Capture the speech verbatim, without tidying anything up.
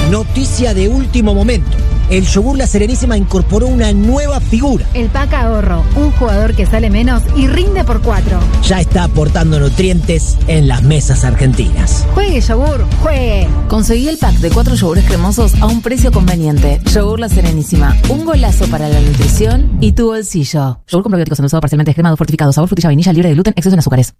Noticia de último momento. El yogur La Serenísima incorporó una nueva figura. El Paca Ahorro, un jugador que sale menos y rinde por cuatro. Ya está aportando nutrientes en las mesas argentinas. Juegue yogur, juegue. Conseguí el pack de cuatro yogures cremosos a un precio conveniente. Yogur La Serenísima, un golazo para la nutrición y tu bolsillo. Yogur con probióticos endulzado parcialmente descremado, fortificado, sabor frutilla vainilla, libre de gluten, exceso en azúcares.